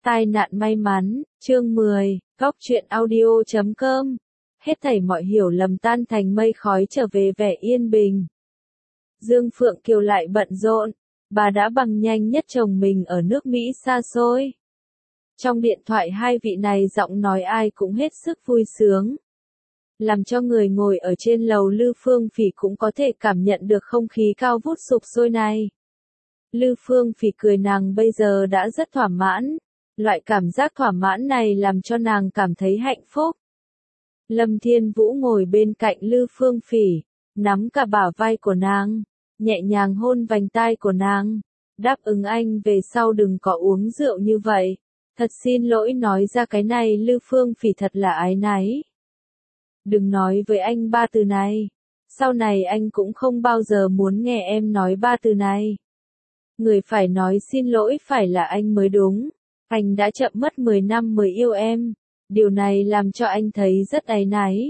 Tai nạn may mắn, chương 10, Góc truyện audio.com. Hết thảy mọi hiểu lầm tan thành mây khói trở về vẻ yên bình. Dương Phượng Kiều lại bận rộn, bà đã bằng nhanh nhất chồng mình ở nước Mỹ xa xôi. Trong điện thoại hai vị này giọng nói ai cũng hết sức vui sướng. Làm cho người ngồi ở trên lầu Lư Phương Phỉ cũng có thể cảm nhận được không khí cao vút sục sôi này. Lư Phương Phỉ cười, nàng bây giờ đã rất thỏa mãn. Loại cảm giác thỏa mãn này làm cho nàng cảm thấy hạnh phúc. Lâm Thiên Vũ ngồi bên cạnh Lư Phương Phỉ, nắm cả bả vai của nàng, nhẹ nhàng hôn vành tai của nàng. Đáp ứng anh về sau đừng có uống rượu như vậy. Thật xin lỗi nói ra cái này, Lư Phương Phỉ thật là áy náy. Đừng nói với anh ba từ này. Sau này anh cũng không bao giờ muốn nghe em nói ba từ này. Người phải nói xin lỗi phải là anh mới đúng. Anh đã chậm mất 10 năm mới yêu em. Điều này làm cho anh thấy rất áy náy.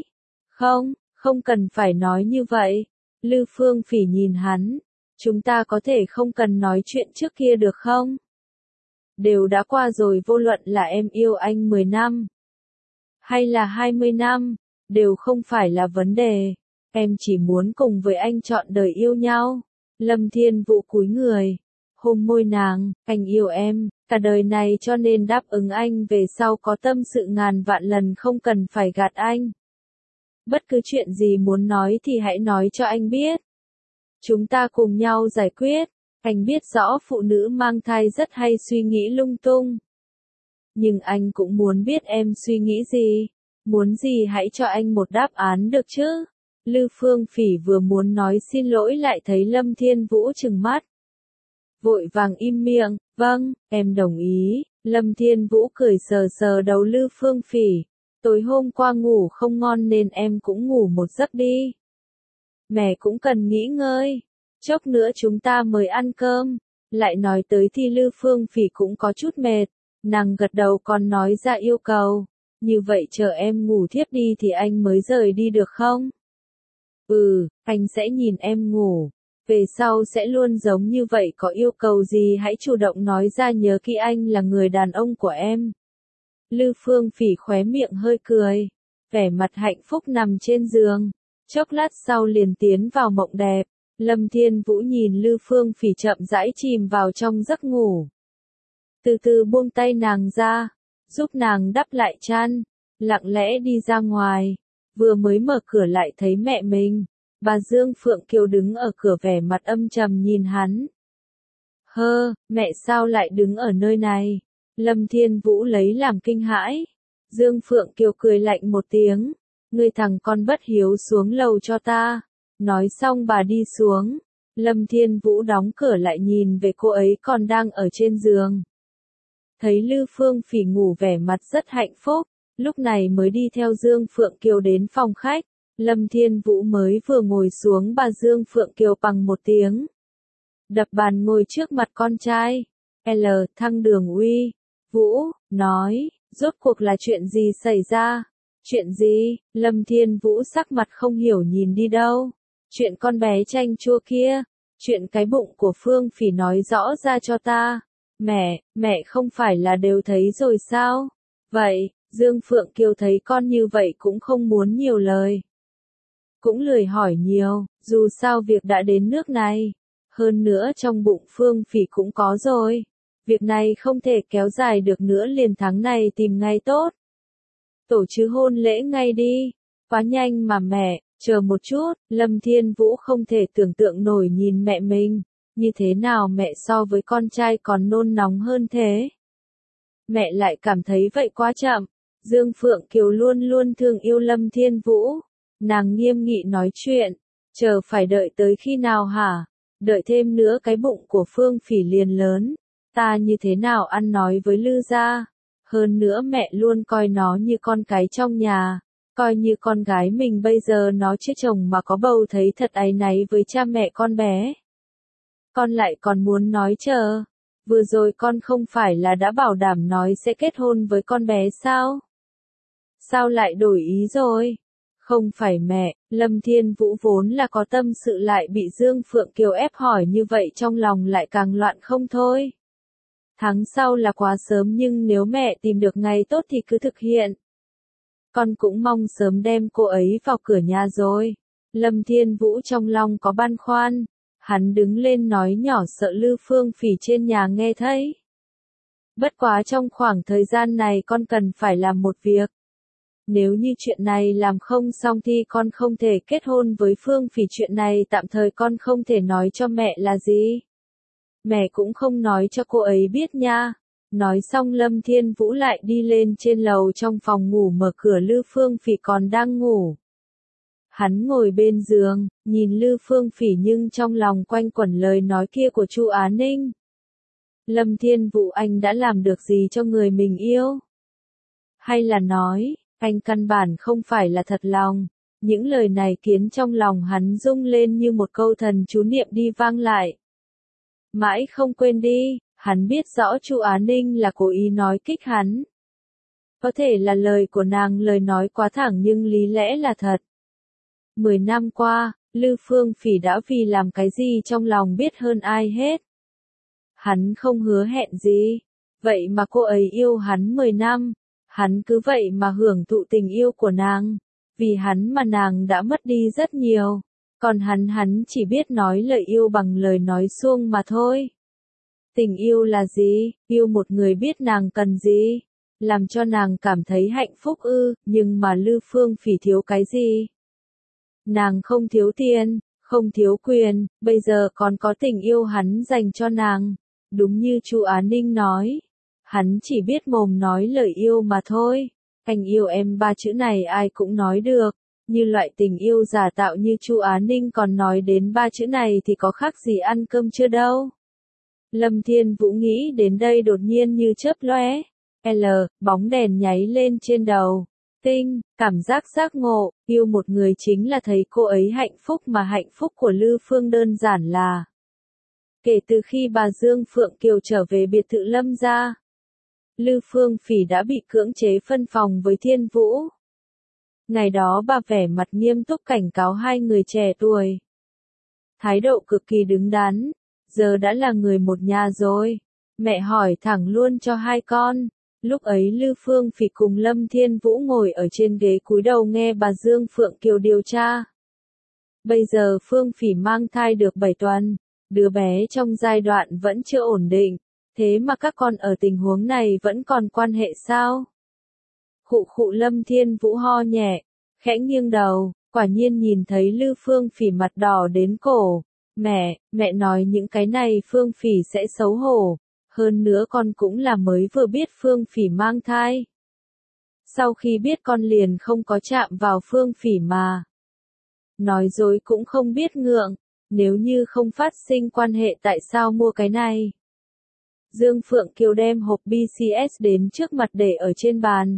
Không cần phải nói như vậy. Lư Phương Phỉ nhìn hắn. Chúng ta có thể không cần nói chuyện trước kia được không? Đều đã qua rồi, vô luận là em yêu anh 10 năm. Hay là 20 năm. Đều không phải là vấn đề. Em chỉ muốn cùng với anh trọn đời yêu nhau. Lâm Thiên Vũ cúi người. Hôn môi nàng, anh yêu em, cả đời này cho nên đáp ứng anh về sau có tâm sự ngàn vạn lần không cần phải gạt anh. Bất cứ chuyện gì muốn nói thì hãy nói cho anh biết. Chúng ta cùng nhau giải quyết. Anh biết rõ phụ nữ mang thai rất hay suy nghĩ lung tung. Nhưng anh cũng muốn biết em suy nghĩ gì. Muốn gì hãy cho anh một đáp án được chứ. Lư Phương Phỉ vừa muốn nói xin lỗi lại thấy Lâm Thiên Vũ trừng mắt. Vội vàng im miệng, vâng, em đồng ý. Lâm Thiên Vũ cười sờ sờ đầu Lư Phương Phỉ. Tối hôm qua ngủ không ngon nên em cũng ngủ một giấc đi. Mẹ cũng cần nghỉ ngơi. Chốc nữa chúng ta mới ăn cơm. Lại nói tới thì Lư Phương Phỉ cũng có chút mệt. Nàng gật đầu còn nói ra yêu cầu. Như vậy chờ em ngủ thiếp đi thì anh mới rời đi được không? Anh sẽ nhìn em ngủ. Về sau sẽ luôn giống như vậy, có yêu cầu gì hãy chủ động nói ra, nhớ kỹ anh là người đàn ông của em. Lư Phương Phỉ khóe miệng hơi cười, vẻ mặt hạnh phúc nằm trên giường. Chốc lát sau liền tiến vào mộng đẹp. Lâm Thiên Vũ nhìn Lư Phương Phỉ chậm rãi chìm vào trong giấc ngủ. Từ từ buông tay nàng ra, giúp nàng đắp lại chăn, lặng lẽ đi ra ngoài. Vừa mới mở cửa lại thấy mẹ mình. Bà Dương Phượng Kiều đứng ở cửa vẻ mặt âm trầm nhìn hắn. Mẹ sao lại đứng ở nơi này? Lâm Thiên Vũ lấy làm kinh hãi. Dương Phượng Kiều cười lạnh một tiếng. Ngươi thằng con bất hiếu, xuống lầu cho ta. Nói xong bà đi xuống. Lâm Thiên Vũ đóng cửa lại nhìn về cô ấy còn đang ở trên giường. Thấy Lư Phương Phỉ ngủ vẻ mặt rất hạnh phúc. Lúc này mới đi theo Dương Phượng Kiều đến phòng khách. Lâm Thiên Vũ mới vừa ngồi xuống, bà Dương Phượng Kiều bằng một tiếng đập bàn ngồi trước mặt con trai. Thăng Đường Uy. Vũ, nói, rốt cuộc là chuyện gì xảy ra? Chuyện gì? Lâm Thiên Vũ sắc mặt không hiểu nhìn đi đâu. Chuyện con bé chanh chua kia. Chuyện cái bụng của Phương Phỉ nói rõ ra cho ta. Mẹ không phải là đều thấy rồi sao? Vậy, Dương Phượng Kiều thấy con như vậy cũng không muốn nhiều lời. Cũng lười hỏi nhiều, dù sao việc đã đến nước này. Hơn nữa trong bụng Phương Phỉ cũng có rồi. Việc này không thể kéo dài được nữa, liền tháng này tìm ngày tốt. Tổ chức hôn lễ ngay đi. Quá nhanh mà mẹ, chờ một chút. Lâm Thiên Vũ không thể tưởng tượng nổi nhìn mẹ mình. Như thế nào mẹ so với con trai còn nôn nóng hơn thế? Mẹ lại cảm thấy vậy quá chậm. Dương Phượng Kiều luôn luôn thương yêu Lâm Thiên Vũ. Nàng nghiêm nghị nói chuyện. Chờ phải đợi tới khi nào hả? Đợi thêm nữa cái bụng của Phương Phỉ liền lớn. Ta như thế nào ăn nói với Lư gia? Hơn nữa mẹ luôn coi nó như con cái trong nhà. Coi như con gái mình, bây giờ nó chưa chồng mà có bầu, thấy thật áy náy với cha mẹ con bé. Con lại còn muốn nói chờ. Vừa rồi con không phải là đã bảo đảm nói sẽ kết hôn với con bé sao? Sao lại đổi ý rồi? Không phải mẹ. Lâm Thiên Vũ vốn là có tâm sự lại bị Dương Phượng Kiều ép hỏi như vậy, trong lòng lại càng loạn không thôi. Tháng sau là quá sớm nhưng nếu mẹ tìm được ngày tốt thì cứ thực hiện. Con cũng mong sớm đem cô ấy vào cửa nhà rồi. Lâm Thiên Vũ trong lòng có băn khoăn. Hắn đứng lên nói nhỏ sợ Lư Phương Phỉ trên nhà nghe thấy. Bất quá trong khoảng thời gian này con cần phải làm một việc. Nếu như chuyện này làm không xong thì con không thể kết hôn với Phương Phỉ, chuyện này tạm thời con không thể nói cho mẹ là gì. Mẹ cũng không nói cho cô ấy biết nha. Nói xong Lâm Thiên Vũ lại đi lên trên lầu trong phòng ngủ mở cửa Lư Phương Phỉ còn đang ngủ. Hắn ngồi bên giường, nhìn Lư Phương Phỉ nhưng trong lòng quanh quẩn lời nói kia của Chu Á Ninh. Lâm Thiên Vũ, anh đã làm được gì cho người mình yêu? Hay là nói, anh căn bản không phải là thật lòng? Những lời này khiến trong lòng hắn rung lên như một câu thần chú niệm đi vang lại. Mãi không quên đi, hắn biết rõ Chu Á Ninh là cố ý nói kích hắn. Có thể là lời của nàng lời nói quá thẳng nhưng lý lẽ là thật. 10 năm qua, Lư Phương Phỉ đã vì làm cái gì trong lòng biết hơn ai hết. Hắn không hứa hẹn gì, vậy mà cô ấy yêu hắn 10 năm, hắn cứ vậy mà hưởng thụ tình yêu của nàng, vì hắn mà nàng đã mất đi rất nhiều, còn hắn chỉ biết nói lời yêu bằng lời nói suông mà thôi. Tình yêu là gì? Yêu một người biết nàng cần gì, làm cho nàng cảm thấy hạnh phúc ư, nhưng mà Lư Phương Phỉ thiếu cái gì? Nàng không thiếu tiền, không thiếu quyền, bây giờ còn có tình yêu hắn dành cho nàng. Đúng như Chu Á Ninh nói, hắn chỉ biết mồm nói lời yêu mà thôi. Anh yêu em, ba chữ này ai cũng nói được, như loại tình yêu giả tạo như Chu Á Ninh còn nói đến ba chữ này thì có khác gì ăn cơm chưa đâu. Lâm Thiên Vũ nghĩ đến đây đột nhiên như chớp lóe, bóng đèn nháy lên trên đầu. Tinh, cảm giác giác ngộ, yêu một người chính là thấy cô ấy hạnh phúc mà hạnh phúc của Lư Phương đơn giản là. Kể từ khi bà Dương Phượng Kiều trở về biệt thự Lâm gia, Lư Phương Phỉ đã bị cưỡng chế phân phòng với Thiên Vũ. Ngày đó bà vẻ mặt nghiêm túc cảnh cáo hai người trẻ tuổi. Thái độ cực kỳ đứng đắn, giờ đã là người một nhà rồi. Mẹ hỏi thẳng luôn cho hai con. Lúc ấy Lư Phương Phỉ cùng Lâm Thiên Vũ ngồi ở trên ghế cúi đầu nghe bà Dương Phượng Kiều điều tra. Bây giờ Phương Phỉ mang thai được 7 tuần, đứa bé trong giai đoạn vẫn chưa ổn định, thế mà các con ở tình huống này vẫn còn quan hệ sao? Khụ khụ, Lâm Thiên Vũ ho nhẹ, khẽ nghiêng đầu, quả nhiên nhìn thấy Lư Phương Phỉ mặt đỏ đến cổ. Mẹ nói những cái này Phương Phỉ sẽ xấu hổ. Hơn nữa con cũng là mới vừa biết Phương Phỉ mang thai. Sau khi biết con liền không có chạm vào Phương Phỉ mà. Nói dối cũng không biết ngượng, nếu như không phát sinh quan hệ tại sao mua cái này. Dương Phượng Kiều đem hộp BCS đến trước mặt để ở trên bàn.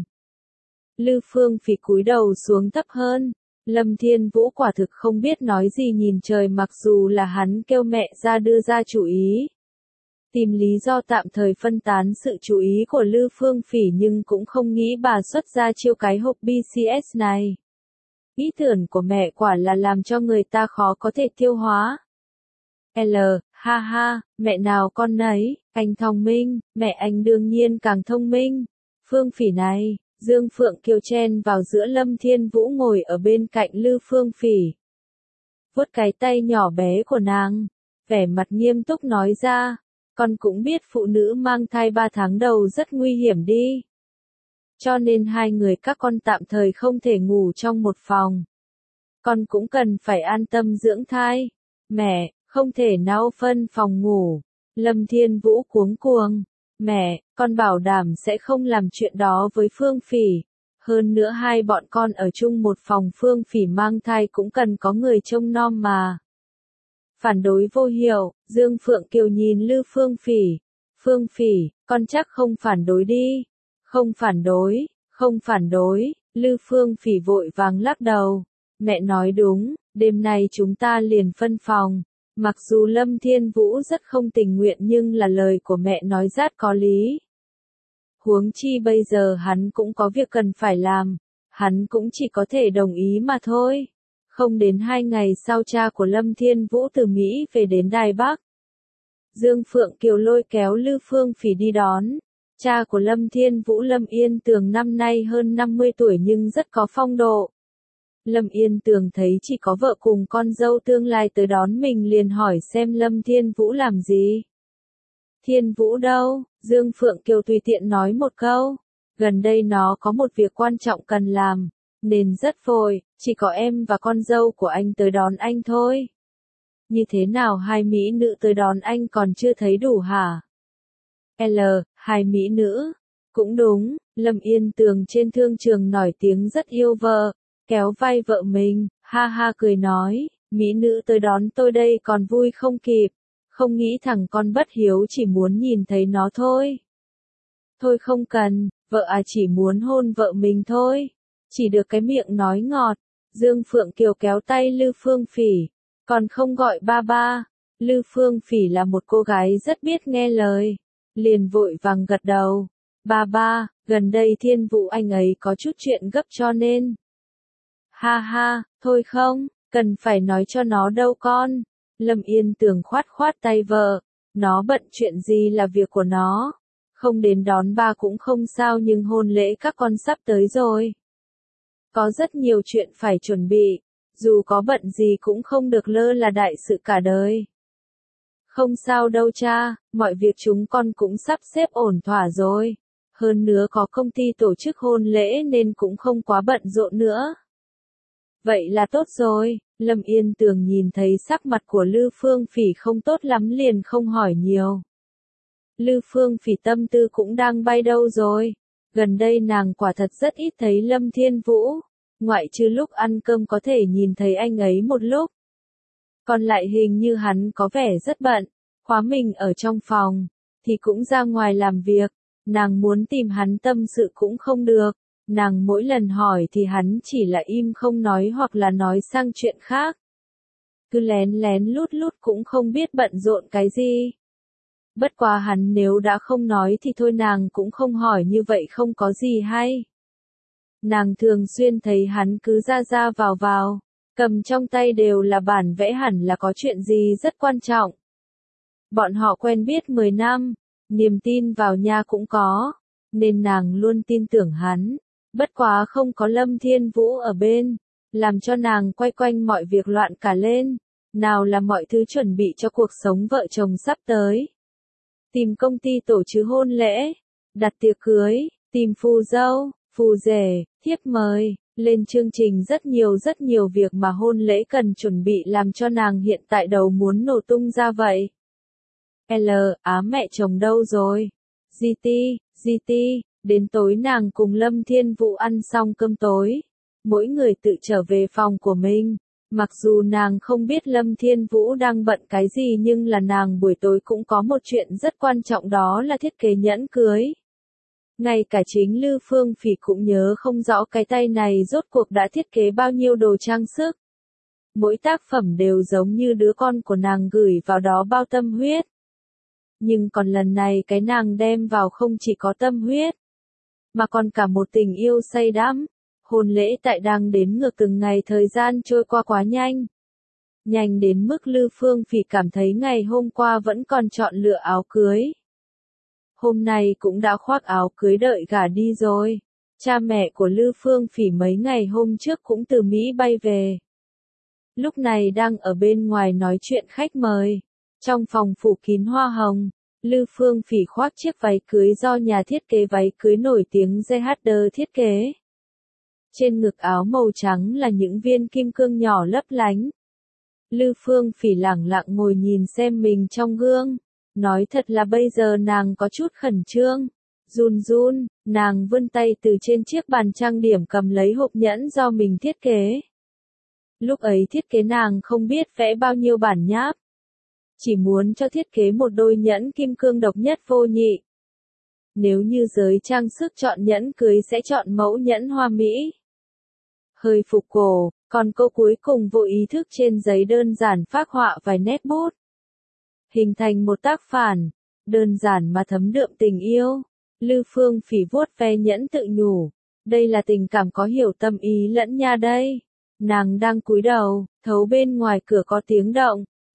Lư Phương Phỉ cúi đầu xuống thấp hơn. Lâm Thiên Vũ quả thực không biết nói gì nhìn trời, mặc dù là hắn kêu mẹ ra đưa ra chủ ý. Tìm lý do tạm thời phân tán sự chú ý của Lư Phương Phỉ nhưng cũng không nghĩ bà xuất ra chiêu cái hộp BCS này. Ý tưởng của mẹ quả là làm cho người ta khó có thể tiêu hóa. Ha ha, mẹ nào con nấy, anh thông minh, mẹ anh đương nhiên càng thông minh. Phương Phỉ này, Dương Phượng Kiều chen vào giữa Lâm Thiên Vũ ngồi ở bên cạnh Lư Phương Phỉ. Vuốt cái tay nhỏ bé của nàng, vẻ mặt nghiêm túc nói ra. Con cũng biết phụ nữ mang thai 3 tháng đầu rất nguy hiểm đi. Cho nên hai người các con tạm thời không thể ngủ trong một phòng. Con cũng cần phải an tâm dưỡng thai. Mẹ, không thể nào phân phòng ngủ. Lâm Thiên Vũ cuống cuồng. Mẹ, con bảo đảm sẽ không làm chuyện đó với Phương Phỉ. Hơn nữa hai bọn con ở chung một phòng, Phương Phỉ mang thai cũng cần có người trông nom mà. Phản đối vô hiệu, Dương Phượng Kiều nhìn Lư Phương Phỉ. Phương Phỉ, con chắc không phản đối đi. Không phản đối, Lư Phương Phỉ vội vàng lắc đầu. Mẹ nói đúng, đêm nay chúng ta liền phân phòng. Mặc dù Lâm Thiên Vũ rất không tình nguyện nhưng là lời của mẹ nói rất có lý. Huống chi bây giờ hắn cũng có việc cần phải làm. Hắn cũng chỉ có thể đồng ý mà thôi. Không đến 2 ngày sau cha của Lâm Thiên Vũ từ Mỹ về đến Đài Bắc. Dương Phượng Kiều lôi kéo Lư Phương Phỉ đi đón. Cha của Lâm Thiên Vũ Lâm Yên Tường năm nay hơn 50 tuổi nhưng rất có phong độ. Lâm Yên Tường thấy chỉ có vợ cùng con dâu tương lai tới đón mình liền hỏi xem Lâm Thiên Vũ làm gì. Thiên Vũ đâu? Dương Phượng Kiều tùy tiện nói một câu. Gần đây nó có một việc quan trọng cần làm, nên rất vội, chỉ có em và con dâu của anh tới đón anh thôi. Như thế nào hai mỹ nữ tới đón anh còn chưa thấy đủ hả? Hai mỹ nữ. Cũng đúng, Lâm Yên Tường trên thương trường nổi tiếng rất yêu vợ, kéo vai vợ mình, ha ha cười nói, mỹ nữ tới đón tôi đây còn vui không kịp, không nghĩ thằng con bất hiếu chỉ muốn nhìn thấy nó thôi. Thôi không cần, vợ chỉ muốn hôn vợ mình thôi, chỉ được cái miệng nói ngọt. Dương Phượng Kiều kéo tay Lư Phương Phỉ, còn không gọi ba ba. Lư Phương Phỉ là một cô gái rất biết nghe lời, liền vội vàng gật đầu. Ba ba, gần đây Thiên Vũ anh ấy có chút chuyện gấp cho nên. Ha ha, thôi không, cần phải nói cho nó đâu con. Lâm Yên Tường khoát khoát tay vợ, nó bận chuyện gì là việc của nó. Không đến đón ba cũng không sao nhưng hôn lễ các con sắp tới rồi. Có rất nhiều chuyện phải chuẩn bị, dù có bận gì cũng không được lơ là đại sự cả đời. Không sao đâu cha, mọi việc chúng con cũng sắp xếp ổn thỏa rồi. Hơn nữa có công ty tổ chức hôn lễ nên cũng không quá bận rộn nữa. Vậy là tốt rồi, Lâm Yên Tường nhìn thấy sắc mặt của Lư Phương Phỉ không tốt lắm liền không hỏi nhiều. Lư Phương Phỉ tâm tư cũng đang bay đâu rồi. Gần đây nàng quả thật rất ít thấy Lâm Thiên Vũ, ngoại trừ lúc ăn cơm có thể nhìn thấy anh ấy một lúc. Còn lại hình như hắn có vẻ rất bận, khóa mình ở trong phòng, thì cũng ra ngoài làm việc, nàng muốn tìm hắn tâm sự cũng không được, nàng mỗi lần hỏi thì hắn chỉ là im không nói hoặc là nói sang chuyện khác. Cứ lén lén lút lút cũng không biết bận rộn cái gì. Bất quá hắn nếu đã không nói thì thôi nàng cũng không hỏi như vậy không có gì hay. Nàng thường xuyên thấy hắn cứ ra ra vào, cầm trong tay đều là bản vẽ hẳn là có chuyện gì rất quan trọng. Bọn họ quen biết 10 năm, niềm tin vào nha cũng có, nên nàng luôn tin tưởng hắn. Bất quá không có Lâm Thiên Vũ ở bên, làm cho nàng quay quanh mọi việc loạn cả lên. Nào là mọi thứ chuẩn bị cho cuộc sống vợ chồng sắp tới. Tìm công ty tổ chức hôn lễ, đặt tiệc cưới, tìm phù dâu, phù rể, thiếp mời, lên chương trình rất nhiều việc mà hôn lễ cần chuẩn bị làm cho nàng hiện tại đầu muốn nổ tung ra vậy. Mẹ chồng đâu rồi? GT, đến tối nàng cùng Lâm Thiên Vũ ăn xong cơm tối, mỗi người tự trở về phòng của mình. Mặc dù nàng không biết Lâm Thiên Vũ đang bận cái gì nhưng là nàng buổi tối cũng có một chuyện rất quan trọng đó là thiết kế nhẫn cưới. Ngay cả chính Lư Phương Phỉ cũng nhớ không rõ cái tay này rốt cuộc đã thiết kế bao nhiêu đồ trang sức. Mỗi tác phẩm đều giống như đứa con của nàng gửi vào đó bao tâm huyết. Nhưng còn lần này cái nàng đem vào không chỉ có tâm huyết, mà còn cả một tình yêu say đắm. Hôn lễ tại đang đến ngược từng ngày thời gian trôi qua quá nhanh. Nhanh đến mức Lư Phương Phỉ cảm thấy ngày hôm qua vẫn còn chọn lựa áo cưới. Hôm nay cũng đã khoác áo cưới đợi gả đi rồi. Cha mẹ của Lư Phương Phỉ mấy ngày hôm trước cũng từ Mỹ bay về. Lúc này đang ở bên ngoài nói chuyện khách mời. Trong phòng phủ kín hoa hồng, Lư Phương Phỉ khoác chiếc váy cưới do nhà thiết kế váy cưới nổi tiếng JHD thiết kế. Trên ngực áo màu trắng là những viên kim cương nhỏ lấp lánh. Lư Phương Phỉ lẳng lặng ngồi nhìn xem mình trong gương. Nói thật là bây giờ nàng có chút khẩn trương. Run, nàng vươn tay từ trên chiếc bàn trang điểm cầm lấy hộp nhẫn do mình thiết kế. Lúc ấy thiết kế nàng không biết vẽ bao nhiêu bản nháp. Chỉ muốn cho thiết kế một đôi nhẫn kim cương độc nhất vô nhị. Nếu như giới trang sức chọn nhẫn cưới sẽ chọn mẫu nhẫn hoa mỹ. Hơi phục cổ, còn cô cuối cùng vô ý thức trên giấy đơn giản phác họa vài nét bút. Hình thành một tác phản, đơn giản mà thấm đượm tình yêu. Lư Phương Phỉ vuốt ve nhẫn tự nhủ, đây là tình cảm có hiểu tâm ý lẫn nha đây. Nàng đang cúi đầu, thấu bên ngoài cửa có tiếng động,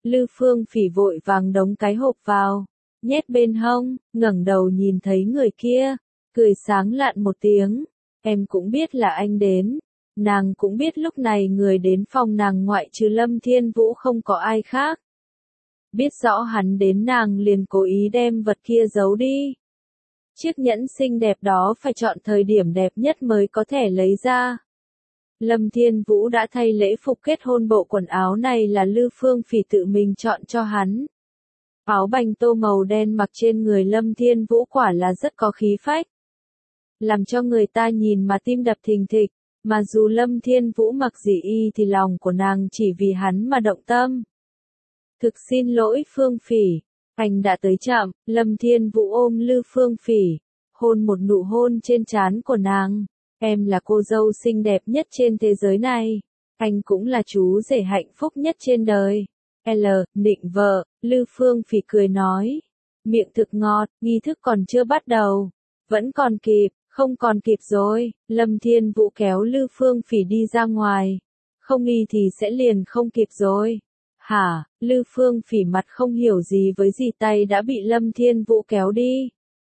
Lư Phương Phỉ vội vàng đóng cái hộp vào, nhét bên hông, ngẩng đầu nhìn thấy người kia, cười sáng lạn một tiếng. Em cũng biết là anh đến. Nàng cũng biết lúc này người đến phòng nàng ngoại trừ Lâm Thiên Vũ không có ai khác. Biết rõ hắn đến nàng liền cố ý đem vật kia giấu đi. Chiếc nhẫn xinh đẹp đó phải chọn thời điểm đẹp nhất mới có thể lấy ra. Lâm Thiên Vũ đã thay lễ phục kết hôn, bộ quần áo này là Lư Phương Phỉ tự mình chọn cho hắn. Áo bành tô màu đen mặc trên người Lâm Thiên Vũ quả là rất có khí phách. Làm cho người ta nhìn mà tim đập thình thịch, mà dù Lâm Thiên Vũ mặc gì y thì lòng của nàng chỉ vì hắn mà động tâm. Thực xin lỗi Phương Phỉ, anh đã tới chậm. Lâm Thiên Vũ ôm Lư Phương Phỉ, hôn một nụ hôn trên trán của nàng. Em là cô dâu xinh đẹp nhất trên thế giới này. Anh cũng là chú rể hạnh phúc nhất trên đời. Nịnh vợ, Lư Phương Phỉ cười nói. Miệng thực ngọt, nghi thức còn chưa bắt đầu. Vẫn còn kịp, không còn kịp rồi. Lâm Thiên Vũ kéo Lư Phương Phỉ đi ra ngoài. Không nghi thì sẽ liền không kịp rồi. Hả, Lư Phương Phỉ mặt không hiểu gì với gì, tay đã bị Lâm Thiên Vũ kéo đi.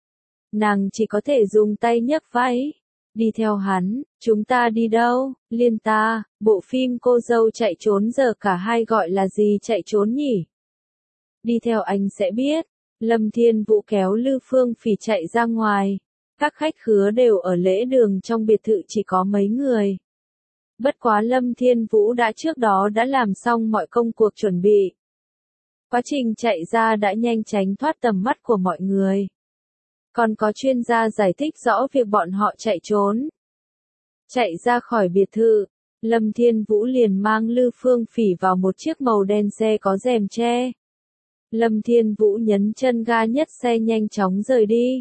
Nàng chỉ có thể dùng tay nhấc váy. Đi theo hắn. Chúng ta đi đâu? Liên ta, bộ phim cô dâu chạy trốn giờ cả hai gọi là gì chạy trốn nhỉ? Đi theo anh sẽ biết. Lâm Thiên Vũ kéo Lư Phương Phỉ chạy ra ngoài. Các khách khứa đều ở lễ đường, trong biệt thự chỉ có mấy người. Bất quá Lâm Thiên Vũ đã trước đó đã làm xong mọi công cuộc chuẩn bị. Quá trình chạy ra đã nhanh tránh thoát tầm mắt của mọi người. Còn có chuyên gia giải thích rõ việc bọn họ chạy trốn. Chạy ra khỏi biệt thự, Lâm Thiên Vũ liền mang Lư Phương Phỉ vào một chiếc màu đen xe có rèm che. Lâm Thiên Vũ nhấn chân ga nhất xe nhanh chóng rời đi.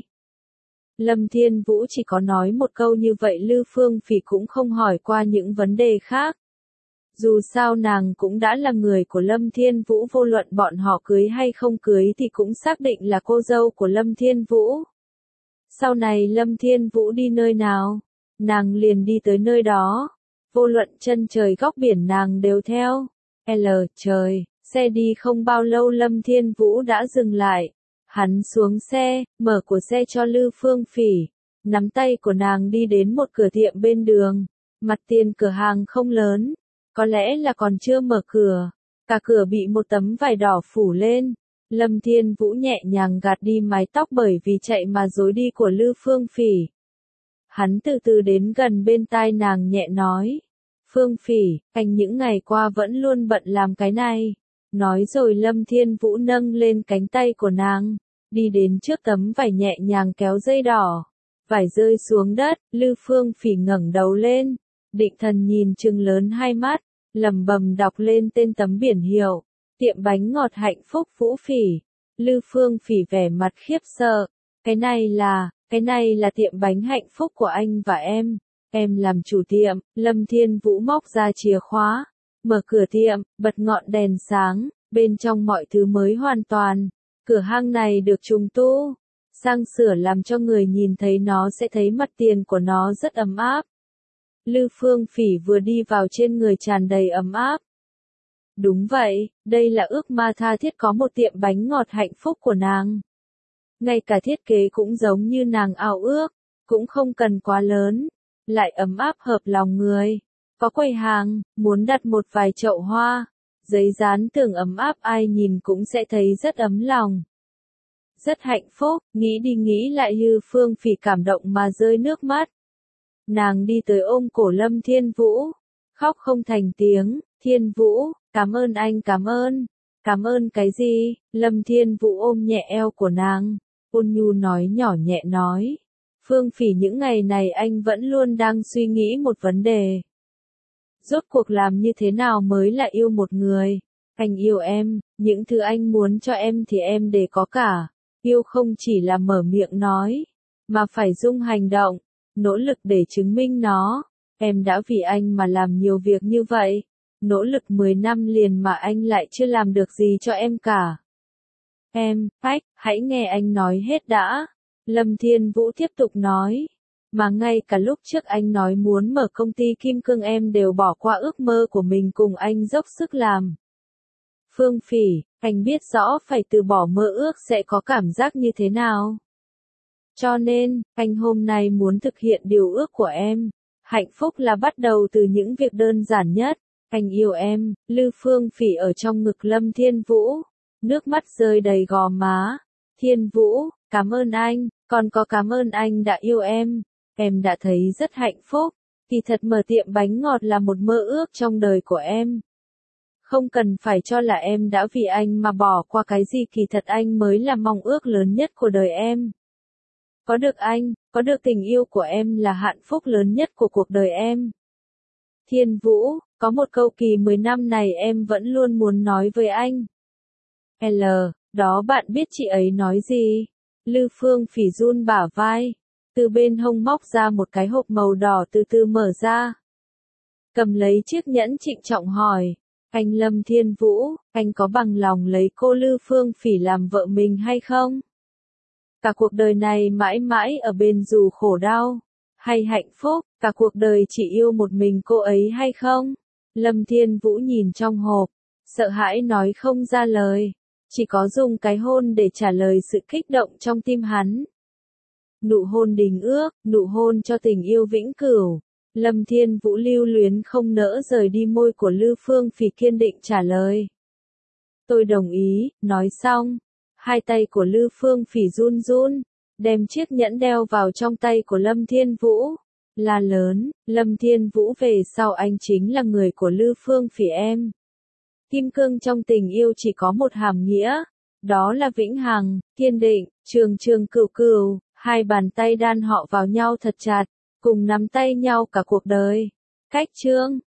Lâm Thiên Vũ chỉ có nói một câu như vậy, Lư Phương Phỉ cũng không hỏi qua những vấn đề khác. Dù sao nàng cũng đã là người của Lâm Thiên Vũ, vô luận bọn họ cưới hay không cưới thì cũng xác định là cô dâu của Lâm Thiên Vũ. Sau này Lâm Thiên Vũ đi nơi nào, nàng liền đi tới nơi đó. Vô luận chân trời góc biển nàng đều theo. Trời, xe đi không bao lâu Lâm Thiên Vũ đã dừng lại. Hắn xuống xe, mở cửa xe cho Lư Phương Phỉ, nắm tay của nàng đi đến một cửa tiệm bên đường. Mặt tiền cửa hàng không lớn, có lẽ là còn chưa mở cửa, cả cửa bị một tấm vải đỏ phủ lên. Lâm Thiên Vũ nhẹ nhàng gạt đi mái tóc bởi vì chạy mà rối đi của Lư Phương Phỉ. Hắn từ từ đến gần bên tai nàng nhẹ nói. Phương Phỉ, anh những ngày qua vẫn luôn bận làm cái này. Nói rồi Lâm Thiên Vũ nâng lên cánh tay của nàng, đi đến trước tấm vải nhẹ nhàng kéo dây đỏ. Vải rơi xuống đất, Lư Phương Phỉ ngẩng đầu lên, định thần nhìn trừng lớn hai mắt, lẩm bẩm đọc lên tên tấm biển hiệu. Tiệm bánh ngọt hạnh phúc Vũ Phỉ. Lư Phương Phỉ vẻ mặt khiếp sợ. Cái này là tiệm bánh hạnh phúc của anh và em làm chủ tiệm. Lâm Thiên Vũ móc ra chìa khóa, mở cửa tiệm, bật ngọn đèn sáng, bên trong mọi thứ mới hoàn toàn. Cửa hàng này được trùng tu, sang sửa làm cho người nhìn thấy nó sẽ thấy mặt tiền của nó rất ấm áp. Lư Phương Phỉ vừa đi vào trên người tràn đầy ấm áp. Đúng vậy, đây là ước mơ tha thiết có một tiệm bánh ngọt hạnh phúc của nàng. Ngay cả thiết kế cũng giống như nàng ao ước, cũng không cần quá lớn, lại ấm áp hợp lòng người. Có quầy hàng, muốn đặt một vài chậu hoa, giấy dán tường ấm áp, ai nhìn cũng sẽ thấy rất ấm lòng. Rất hạnh phúc, nghĩ đi nghĩ lại Lư Phương Phỉ cảm động mà rơi nước mắt. Nàng đi tới ôm cổ Lâm Thiên Vũ, khóc không thành tiếng. Thiên Vũ, cảm ơn anh, cảm ơn. Cảm ơn cái gì? Lâm Thiên Vũ ôm nhẹ eo của nàng, ôn nhu nói, nhỏ nhẹ nói. Phương Phỉ, những ngày này anh vẫn luôn đang suy nghĩ một vấn đề. Rốt cuộc làm như thế nào mới là yêu một người? Anh yêu em, những thứ anh muốn cho em thì em đều có cả. Yêu không chỉ là mở miệng nói, mà phải dùng hành động, nỗ lực để chứng minh nó. Em đã vì anh mà làm nhiều việc như vậy. Nỗ lực 10 năm liền mà anh lại chưa làm được gì cho em cả. Hãy nghe anh nói hết đã. Lâm Thiên Vũ tiếp tục nói. Mà ngay cả lúc trước anh nói muốn mở công ty kim cương em đều bỏ qua ước mơ của mình cùng anh dốc sức làm. Phương Phỉ, anh biết rõ phải từ bỏ mơ ước sẽ có cảm giác như thế nào. Cho nên, anh hôm nay muốn thực hiện điều ước của em. Hạnh phúc là bắt đầu từ những việc đơn giản nhất. Anh yêu em, Lư Phương Phỉ ở trong ngực Lâm Thiên Vũ. Nước mắt rơi đầy gò má. Thiên Vũ, cảm ơn anh, còn có cảm ơn anh đã yêu em. Em đã thấy rất hạnh phúc. Kỳ thật mở tiệm bánh ngọt là một mơ ước trong đời của em. Không cần phải cho là em đã vì anh mà bỏ qua cái gì, kỳ thật anh mới là mong ước lớn nhất của đời em. Có được anh, có được tình yêu của em là hạnh phúc lớn nhất của cuộc đời em. Thiên Vũ, có một câu kỳ 10 năm này em vẫn luôn muốn nói với anh. L, đó bạn biết chị ấy nói gì? Lư Phương Phỉ run bả vai. Từ bên hông móc ra một cái hộp màu đỏ từ từ mở ra. Cầm lấy chiếc nhẫn trịnh trọng hỏi. Anh Lâm Thiên Vũ, anh có bằng lòng lấy cô Lư Phương Phỉ làm vợ mình hay không? Cả cuộc đời này mãi mãi ở bên dù khổ đau, hay hạnh phúc, cả cuộc đời chỉ yêu một mình cô ấy hay không? Lâm Thiên Vũ nhìn trong hộp, sợ hãi nói không ra lời, chỉ có dùng cái hôn để trả lời sự kích động trong tim hắn. Nụ hôn đình ước, nụ hôn cho tình yêu vĩnh cửu. Lâm Thiên Vũ lưu luyến không nỡ rời đi môi của Lư Phương Phỉ kiên định trả lời. Tôi đồng ý, nói xong. Hai tay của Lư Phương Phỉ run run, đem chiếc nhẫn đeo vào trong tay của Lâm Thiên Vũ. La lớn, Lâm Thiên Vũ về sau anh chính là người của Lư Phương Phỉ em. Kim cương trong tình yêu chỉ có một hàm nghĩa, đó là vĩnh hằng, kiên định, trường trường cửu cửu, hai bàn tay đan họ vào nhau thật chặt, cùng nắm tay nhau cả cuộc đời. Cách chương